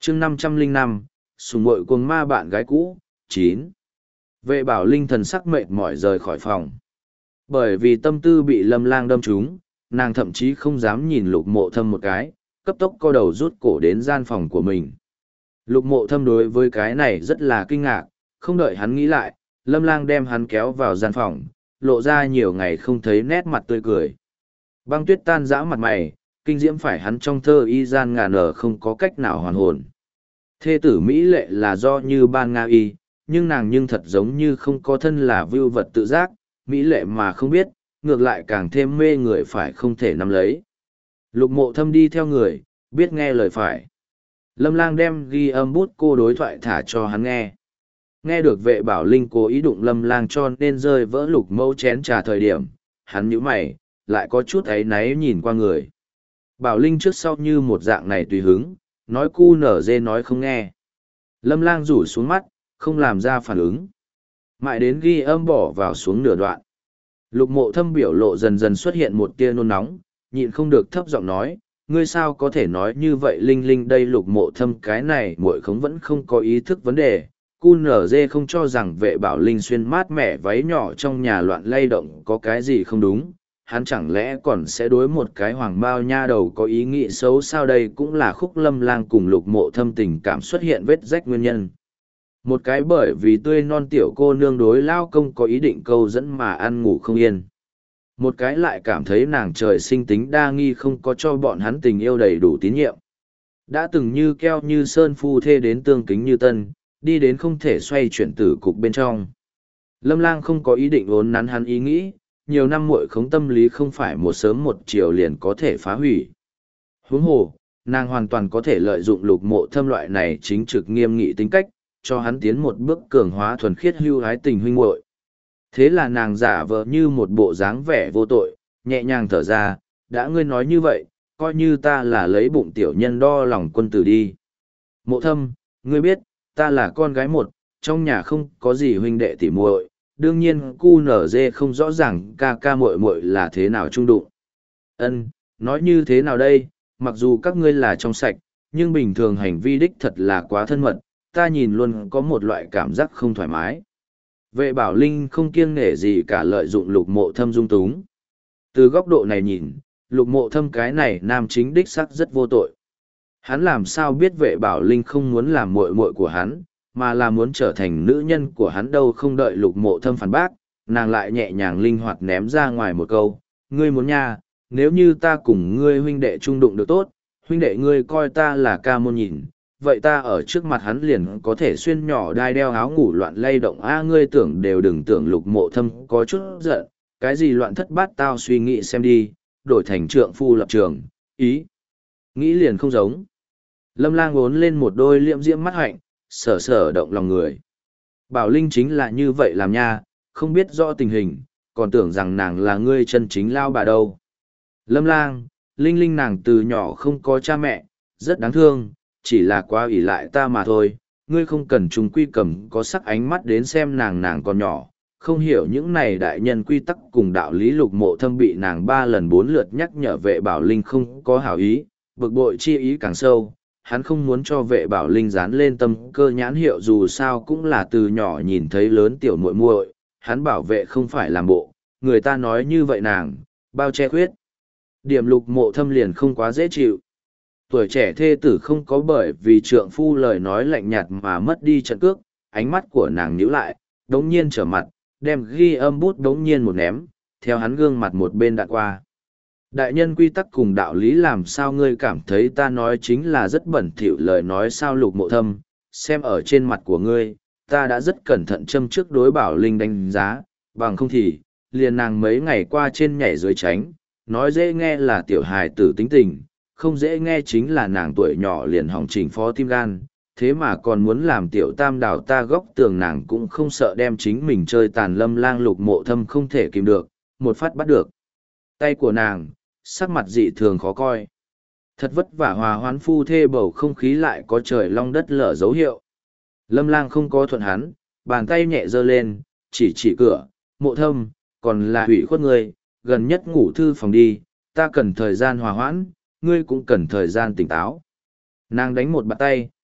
chương 505, sùng muội cuồng ma bạn gái cũ, 9. Vệ bảo linh thần sắc mệt mỏi rời khỏi phòng. Bởi vì tâm tư bị Lâm Lang đâm trúng, nàng thậm chí không dám nhìn Lục Mộ Thâm một cái, cấp tốc co đầu rút cổ đến gian phòng của mình. Lục Mộ Thâm đối với cái này rất là kinh ngạc, không đợi hắn nghĩ lại, Lâm Lang đem hắn kéo vào gian phòng, lộ ra nhiều ngày không thấy nét mặt tươi cười. Băng tuyết tan rã mặt mày, kinh diễm phải hắn trong thơ y gian ngàn nở không có cách nào hoàn hồn. Thê tử Mỹ lệ là do như ban Nga y, nhưng nàng nhưng thật giống như không có thân là vưu vật tự giác, Mỹ lệ mà không biết, ngược lại càng thêm mê người phải không thể nắm lấy. Lục Mộ Thâm đi theo người, biết nghe lời phải. Lâm Lang đem ghi âm bút cô đối thoại thả cho hắn nghe. Nghe được vệ bảo linh cố ý đụng Lâm Lang cho nên rơi vỡ Lục Mẫu chén trà thời điểm, hắn nhíu mày, lại có chút áy náy nhìn qua người. Bảo linh trước sau như một dạng này tùy hứng, nói cu nở dê nói không nghe. Lâm Lang rủ xuống mắt, không làm ra phản ứng. Mãi đến ghi âm bỏ vào xuống nửa đoạn. Lục Mộ Thâm biểu lộ dần dần xuất hiện một tia nôn nóng, nhịn không được thấp giọng nói, ngươi sao có thể nói như vậy Linh Linh đây. Lục Mộ Thâm cái này muội khống vẫn không có ý thức vấn đề. Cu nở dê không cho rằng vệ bảo linh xuyên mát mẻ váy nhỏ trong nhà loạn lay động có cái gì không đúng, hắn chẳng lẽ còn sẽ đối một cái hoàng bao nha đầu có ý nghĩ xấu sao? Đây cũng là khúc Lâm Lang cùng Lục Mộ Thâm tình cảm xuất hiện vết rách nguyên nhân. Một cái bởi vì tươi non tiểu cô nương đối lao công có ý định câu dẫn mà ăn ngủ không yên. Một cái lại cảm thấy nàng trời sinh tính đa nghi không có cho bọn hắn tình yêu đầy đủ tín nhiệm. Đã từng như keo như sơn phu thê đến tương kính như tân, đi đến không thể xoay chuyển tử cục bên trong. Lâm Lang không có ý định ốn nắn hắn ý nghĩ, nhiều năm muội khống tâm lý không phải một sớm một chiều liền có thể phá hủy. Huống hồ, nàng hoàn toàn có thể lợi dụng Lục Mộ Thâm loại này chính trực nghiêm nghị tính cách, cho hắn tiến một bước cường hóa thuần khiết hưu hái tình huynh muội. Thế là nàng giả vờ như một bộ dáng vẻ vô tội, nhẹ nhàng thở ra, đã ngươi nói như vậy, coi như ta là lấy bụng tiểu nhân đo lòng quân tử đi. Mộ Thâm, ngươi biết, ta là con gái một, trong nhà không có gì huynh đệ tỉ muội, đương nhiên cu nở dê không rõ ràng ca ca muội muội là thế nào chung đụng. Ân, nói như thế nào đây, mặc dù các ngươi là trong sạch, nhưng bình thường hành vi đích thật là quá thân mật, ta nhìn luôn có một loại cảm giác không thoải mái. Vệ bảo linh không kiêng nể gì cả lợi dụng Lục Mộ Thâm dung túng. Từ góc độ này nhìn, Lục Mộ Thâm cái này nam chính đích sắc rất vô tội. Hắn làm sao biết vệ bảo linh không muốn làm muội muội của hắn, mà là muốn trở thành nữ nhân của hắn đâu. Không đợi Lục Mộ Thâm phản bác, nàng lại nhẹ nhàng linh hoạt ném ra ngoài một câu, ngươi muốn nha, nếu như ta cùng ngươi huynh đệ trung đụng được tốt, huynh đệ ngươi coi ta là ca môn nhìn, vậy ta ở trước mặt hắn liền có thể xuyên nhỏ đai đeo áo ngủ loạn lay động. Ngươi tưởng đều đừng tưởng. Lục Mộ Thâm có chút giận, cái gì loạn thất bát tao suy nghĩ xem đi, đổi thành trượng phu lập trường, ý nghĩ liền không giống. Lâm Lang uốn lên một đôi liễm diễm mắt hạnh, sở sở động lòng người. Bảo Linh chính là như vậy làm nha, không biết rõ tình hình, còn tưởng rằng nàng là ngươi chân chính lao bà đâu. Lâm Lang, Linh Linh nàng từ nhỏ không có cha mẹ, rất đáng thương, chỉ là quá ỷ lại ta mà thôi. Ngươi không cần trùng quy cầm có sắc ánh mắt đến xem nàng còn nhỏ, không hiểu những này đại nhân quy tắc cùng đạo lý. Lục Mộ Thâm bị nàng 3 lần 4 lượt nhắc nhở vệ bảo linh không có hảo ý, bực bội chi ý càng sâu. Hắn không muốn cho vệ bảo linh dán lên tâm cơ nhãn hiệu, dù sao cũng là từ nhỏ nhìn thấy lớn tiểu muội muội, hắn bảo vệ không phải làm bộ, người ta nói như vậy nàng, bao che khuyết. Điểm Lục Mộ Thâm liền không quá dễ chịu. Tuổi trẻ thê tử không có bởi vì trượng phu lời nói lạnh nhạt mà mất đi trận cước, ánh mắt của nàng nhíu lại, đống nhiên trở mặt, đem ghi âm bút đống nhiên một ném, theo hắn gương mặt một bên đạn qua. Đại nhân quy tắc cùng đạo lý làm sao ngươi cảm thấy ta nói chính là rất bẩn thỉu lời nói sao? Lục Mộ Thâm, xem ở trên mặt của ngươi, ta đã rất cẩn thận châm trước đối Bảo Linh đánh giá, bằng không thì, liền nàng mấy ngày qua trên nhảy dưới tránh, nói dễ nghe là tiểu hài tử tính tình, không dễ nghe chính là nàng tuổi nhỏ liền hỏng chỉnh phó tim gan, thế mà còn muốn làm tiểu tam đào ta góc tường. Nàng cũng không sợ đem chính mình chơi tàn. Lâm Lang Lục Mộ Thâm không thể kìm được, một phát bắt được tay của nàng, sắc mặt dị thường khó coi. Thật vất vả hòa hoãn phu thê bầu không khí lại có trời long đất lở dấu hiệu. Lâm Lang không có thuận hắn, bàn tay nhẹ giơ lên, chỉ cửa, Mộ Thâm, còn là hủy khuất ngươi, gần nhất ngủ thư phòng đi, ta cần thời gian hòa hoãn, ngươi cũng cần thời gian tỉnh táo. Nàng đánh một bạt tay,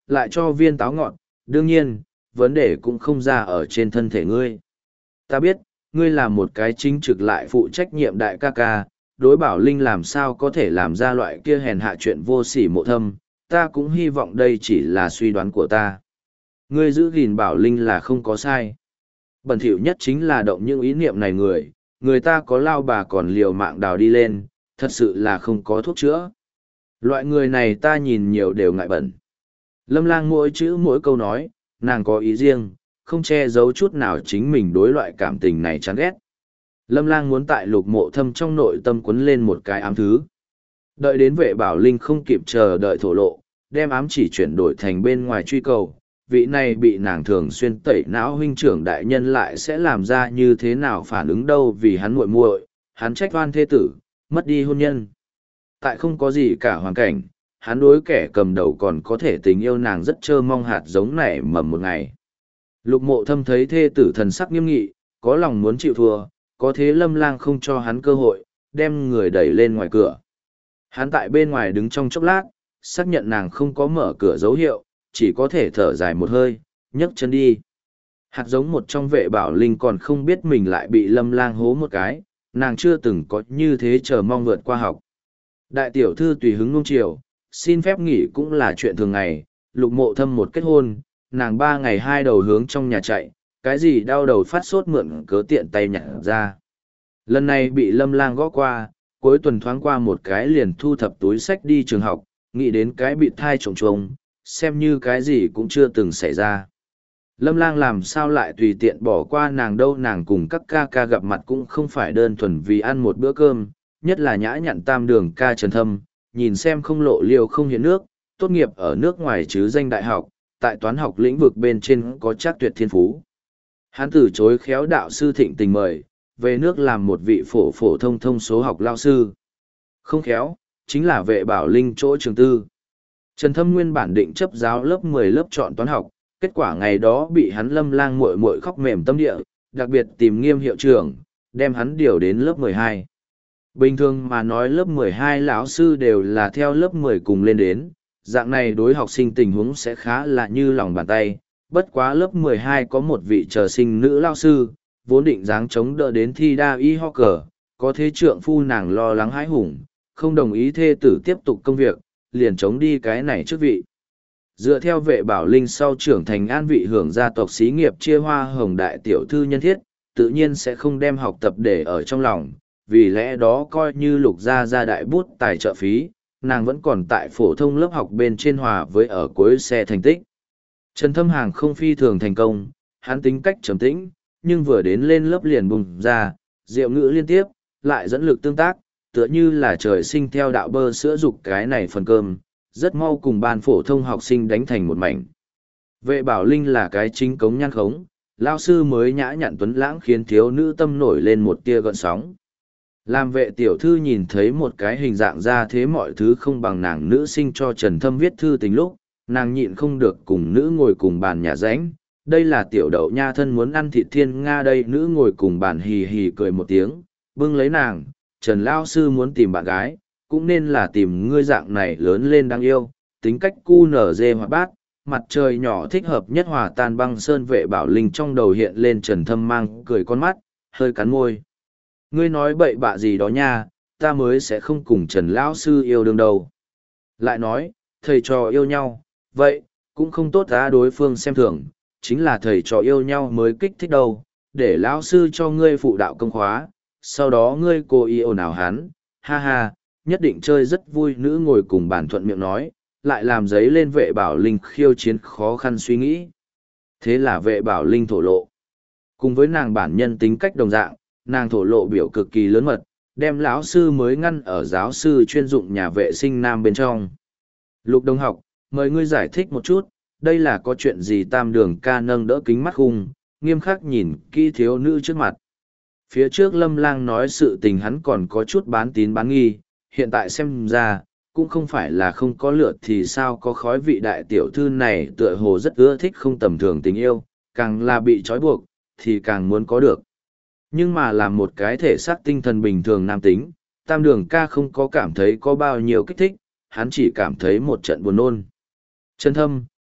lại cho viên táo ngọt, đương nhiên, vấn đề cũng không ra ở trên thân thể ngươi. Ta biết, ngươi là một cái chính trực lại phụ trách nhiệm đại ca ca, đối Bảo Linh làm sao có thể làm ra loại kia hèn hạ chuyện vô sỉ mộ thâm, ta cũng hy vọng đây chỉ là suy đoán của ta. Ngươi giữ gìn Bảo Linh là không có sai. Bẩn thỉu nhất chính là động những ý niệm này người ta có lao bà còn liều mạng đào đi lên, thật sự là không có thuốc chữa. Loại người này ta nhìn nhiều đều ngại bẩn. Lâm Lang mỗi chữ mỗi câu nói, nàng có ý riêng, không che giấu chút nào chính mình đối loại cảm tình này chán ghét. Lâm Lang muốn tại Lục Mộ Thâm trong nội tâm quấn lên một cái ám thứ. Đợi đến Vệ Bảo Linh không kịp chờ đợi thổ lộ, đem ám chỉ chuyển đổi thành bên ngoài truy cầu, vị này bị nàng thường xuyên tẩy não huynh trưởng đại nhân lại sẽ làm ra như thế nào phản ứng đâu, vì hắn muội muội, hắn trách oan thê tử, mất đi hôn nhân. Tại không có gì cả hoàn cảnh, hắn đối kẻ cầm đầu còn có thể tình yêu nàng rất trơ mong hạt giống nảy mầm một ngày. Lục Mộ Thâm thấy thê tử thần sắc nghiêm nghị, có lòng muốn chịu thua, có thế Lâm Lang không cho hắn cơ hội, đem người đẩy lên ngoài cửa. Hắn tại bên ngoài đứng trong chốc lát, xác nhận nàng không có mở cửa dấu hiệu, chỉ có thể thở dài một hơi, nhấc chân đi. Hạt giống một trong Vệ Bảo Linh còn không biết mình lại bị Lâm Lang hố một cái, nàng chưa từng có như thế chờ mong vượt qua học. Đại tiểu thư tùy hứng nuông chiều, xin phép nghỉ cũng là chuyện thường ngày, Lục Mộ Thâm một kết hôn, nàng 3 ngày 2 đầu hướng trong nhà chạy, cái gì đau đầu phát sốt mượn cớ tiện tay nhặt ra. Lần này bị Lâm Lang gõ qua, cuối tuần thoáng qua một cái liền thu thập túi sách đi trường học, nghĩ đến cái bị thai trồng trồng, xem như cái gì cũng chưa từng xảy ra. Lâm Lang làm sao lại tùy tiện bỏ qua nàng đâu, nàng cùng các ca ca gặp mặt cũng không phải đơn thuần vì ăn một bữa cơm, nhất là nhã nhặn tam đường ca Trần Thâm, nhìn xem không lộ liều không hiện nước, tốt nghiệp ở nước ngoài chứ danh đại học, tại toán học lĩnh vực bên trên có chắc tuyệt thiên phú. Hắn từ chối khéo đạo sư thịnh tình mời, về nước làm một vị phổ thông số học lao sư. Không khéo, chính là Vệ Bảo Linh chỗ trường tư. Trần Thâm nguyên bản định chấp giáo lớp 10 lớp chọn toán học, kết quả ngày đó bị hắn Lâm Lang muội muội khóc mềm tâm địa, đặc biệt tìm Nghiêm hiệu trưởng, đem hắn điều đến lớp 12. Bình thường mà nói lớp 12 lão sư đều là theo lớp 10 cùng lên đến, dạng này đối học sinh tình huống sẽ khá là như lòng bàn tay. Bất quá lớp 12 có một vị chờ sinh nữ lao sư, vốn định dáng chống đỡ đến thi đa y ho cờ, có thế trượng phu nàng lo lắng hãi hùng, không đồng ý thê tử tiếp tục công việc, liền chống đi cái này trước vị. Dựa theo Vệ Bảo Linh sau trưởng thành an vị hưởng gia tộc xí nghiệp chia hoa hồng đại tiểu thư nhân thiết, tự nhiên sẽ không đem học tập để ở trong lòng, vì lẽ đó coi như Lục gia đại bút tài trợ phí, nàng vẫn còn tại phổ thông lớp học bên trên hòa với ở cuối xe thành tích. Trần Thâm Hàng không phi thường thành công, hắn tính cách trầm tĩnh, nhưng vừa đến lên lớp liền bùng ra, diệu ngữ liên tiếp, lại dẫn lực tương tác, tựa như là trời sinh theo đạo bơ sữa dục cái này phần cơm, rất mau cùng ban phổ thông học sinh đánh thành một mảnh. Vệ Bảo Linh là cái chính cống nhan khống, lao sư mới nhã nhặn tuấn lãng khiến thiếu nữ tâm nổi lên một tia gợn sóng. Làm Vệ tiểu thư nhìn thấy một cái hình dạng ra thế mọi thứ không bằng nàng nữ sinh cho Trần Thâm viết thư tình lúc, nàng nhịn không được cùng nữ ngồi cùng bàn nhà ránh. Đây là tiểu đậu nha thân muốn ăn thịt thiên Nga đây, nữ ngồi cùng bàn hì hì cười một tiếng, bưng lấy nàng, Trần lao sư muốn tìm bạn gái, cũng nên là tìm ngươi dạng này lớn lên đáng yêu, tính cách cu nở dê hoạt bát, mặt trời nhỏ thích hợp nhất hòa tan băng sơn. Vệ Bảo Linh trong đầu hiện lên Trần Thâm mang cười con mắt, hơi cắn môi. Ngươi nói bậy bạ gì đó nha, ta mới sẽ không cùng Trần lão sư yêu đương đâu. Lại nói, thầy trò yêu nhau, vậy, cũng không tốt ra đối phương xem thường, chính là thầy trò yêu nhau mới kích thích đâu, để lão sư cho ngươi phụ đạo công khóa, sau đó ngươi cố ý ồn ào hắn, ha ha, nhất định chơi rất vui. Nữ ngồi cùng bàn thuận miệng nói, lại làm giấy lên Vệ Bảo Linh khiêu chiến khó khăn suy nghĩ. Thế là Vệ Bảo Linh thổ lộ. Cùng với nàng bản nhân tính cách đồng dạng, nàng thổ lộ biểu cực kỳ lớn mật, đem lão sư mới ngăn ở giáo sư chuyên dụng nhà vệ sinh nam bên trong. Lục đồng học, mời ngươi giải thích một chút, đây là có chuyện gì? Tam đường ca nâng đỡ kính mắt khung, nghiêm khắc nhìn kỹ thiếu nữ trước mặt. Phía trước Lâm Lang nói sự tình hắn còn có chút bán tín bán nghi, hiện tại xem ra, cũng không phải là không có lửa thì sao có khói. Vị đại tiểu thư này tựa hồ rất ưa thích không tầm thường tình yêu, càng là bị trói buộc, thì càng muốn có được. Nhưng mà làm một cái thể xác tinh thần bình thường nam tính, Tam đường ca không có cảm thấy có bao nhiêu kích thích, hắn chỉ cảm thấy một trận buồn nôn. Trần Thâm,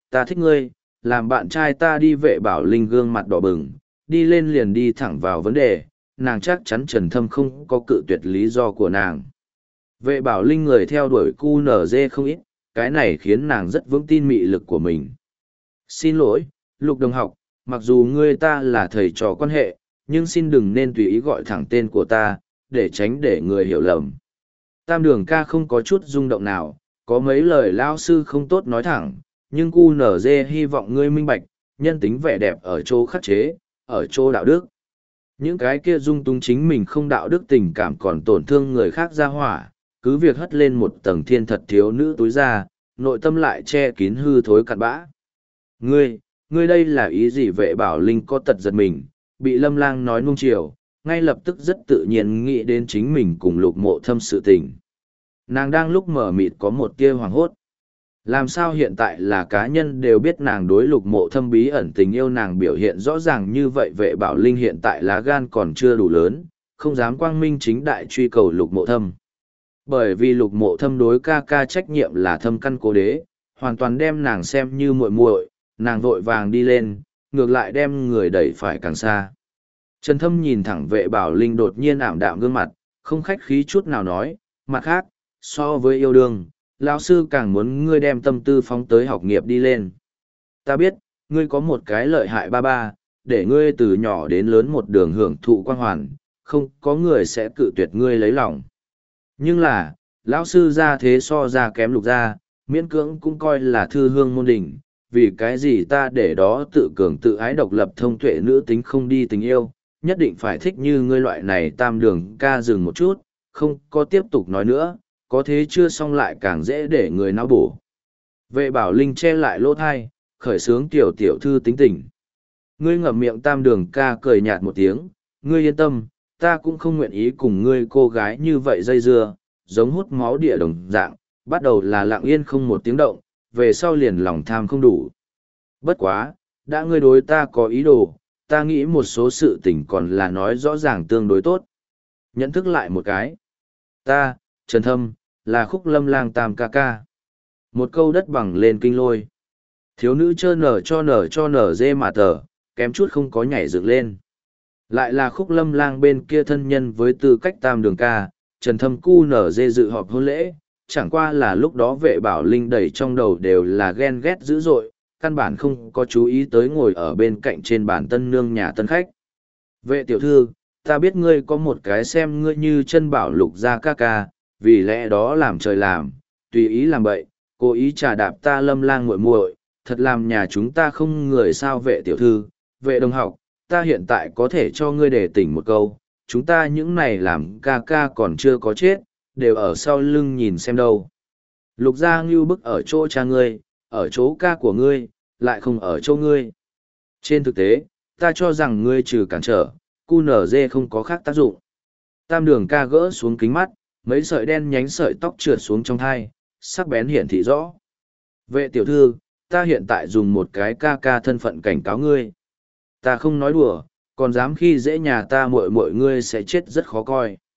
ta thích ngươi, làm bạn trai ta đi. Vệ bảo linh gương mặt đỏ bừng, đi lên liền đi thẳng vào vấn đề, nàng chắc chắn Trần Thâm không có cự tuyệt lý do của nàng. Vệ bảo linh người theo đuổi QNZ không ít, cái này khiến nàng rất vững tin mị lực của mình. Xin lỗi, Lục đồng học, mặc dù ngươi ta là thầy trò quan hệ, nhưng xin đừng nên tùy ý gọi thẳng tên của ta, để tránh để người hiểu lầm. Tam đường ca không có chút rung động nào, có mấy lời lao sư không tốt nói thẳng, nhưng QNZ hy vọng ngươi minh bạch, nhân tính vẻ đẹp ở chỗ khắc chế, ở chỗ đạo đức. Những cái kia dung túng chính mình không đạo đức tình cảm còn tổn thương người khác ra hỏa, cứ việc hất lên một tầng thiên thật thiếu nữ túi ra, nội tâm lại che kín hư thối cặn bã. Ngươi đây là ý gì? Vệ bảo linh có tật giật mình, bị Lâm Lang nói nuông chiều, ngay lập tức rất tự nhiên nghĩ đến chính mình cùng Lục Mộ Thâm sự tình. Nàng đang lúc mở mịt có một tia hoảng hốt. Làm sao hiện tại là cá nhân đều biết nàng đối Lục Mộ Thâm bí ẩn tình yêu, nàng biểu hiện rõ ràng như vậy? Vệ bảo linh hiện tại lá gan còn chưa đủ lớn, không dám quang minh chính đại truy cầu Lục Mộ Thâm. Bởi vì Lục Mộ Thâm đối ca ca trách nhiệm là thâm căn cố đế, hoàn toàn đem nàng xem như muội muội, nàng vội vàng đi lên, ngược lại đem người đẩy phải càng xa. Trần Thâm nhìn thẳng Vệ bảo linh đột nhiên ảm đạm gương mặt, không khách khí chút nào nói, mặt khác, so với yêu đương, lão sư càng muốn ngươi đem tâm tư phóng tới học nghiệp đi lên. Ta biết, ngươi có một cái lợi hại ba ba, để ngươi từ nhỏ đến lớn một đường hưởng thụ quang hoàn, không có người sẽ cự tuyệt ngươi lấy lòng. Nhưng là, lão sư ra thế so ra kém Lục gia, miễn cưỡng cũng coi là thư hương môn đỉnh, vì cái gì ta để đó tự cường tự ái độc lập thông tuệ nữ tính không đi tình yêu, nhất định phải thích như ngươi loại này? Tam đường ca dừng một chút, không có tiếp tục nói nữa, có thế chưa xong lại càng dễ để người não bổ. Vệ bảo linh che lại lỗ thai, khởi sướng tiểu tiểu thư tính tình. Ngươi ngậm miệng. Tam đường ca cười nhạt một tiếng, ngươi yên tâm, ta cũng không nguyện ý cùng ngươi cô gái như vậy dây dưa, giống hút máu địa đồng dạng, bắt đầu là lặng yên không một tiếng động, về sau liền lòng tham không đủ. Bất quá, đã ngươi đối ta có ý đồ, ta nghĩ một số sự tình còn là nói rõ ràng tương đối tốt. Nhận thức lại một cái. Ta, Trần Thâm, là Khúc Lâm Lang Tam ca ca. Một câu đất bằng lên kinh lôi. Thiếu nữ chơ nở nở dê mà tờ, kém chút không có nhảy dựng lên. Lại là Khúc Lâm Lang bên kia thân nhân với tư cách Tam đường ca, Trần Thâm cu nở dê dự họp hôn lễ, chẳng qua là lúc đó Vệ bảo linh đầy trong đầu đều là ghen ghét dữ dội, căn bản không có chú ý tới ngồi ở bên cạnh trên bàn tân nương nhà tân khách. Vệ tiểu thư, ta biết ngươi có một cái xem ngươi như chân bảo Lục gia ca ca, vì lẽ đó làm trời làm, tùy ý làm bậy, cố ý trà đạp ta Lâm Lang muội muội, thật làm nhà chúng ta không người sao? Vệ tiểu thư, Vệ đồng học, ta hiện tại có thể cho ngươi để tỉnh một câu, chúng ta những này làm ca ca còn chưa có chết, đều ở sau lưng nhìn xem đâu. Lục gia ngưu bức ở chỗ cha ngươi, ở chỗ ca của ngươi, lại không ở chỗ ngươi. Trên thực tế, ta cho rằng ngươi trừ cản trở, QNZ không có khác tác dụng. Tam đường ca gỡ xuống kính mắt, mấy sợi đen nhánh sợi tóc trượt xuống trong thai, sắc bén hiển thị rõ. Vệ tiểu thư, ta hiện tại dùng một cái ca ca thân phận cảnh cáo ngươi. Ta không nói đùa, còn dám khi dễ nhà ta muội muội ngươi sẽ chết rất khó coi.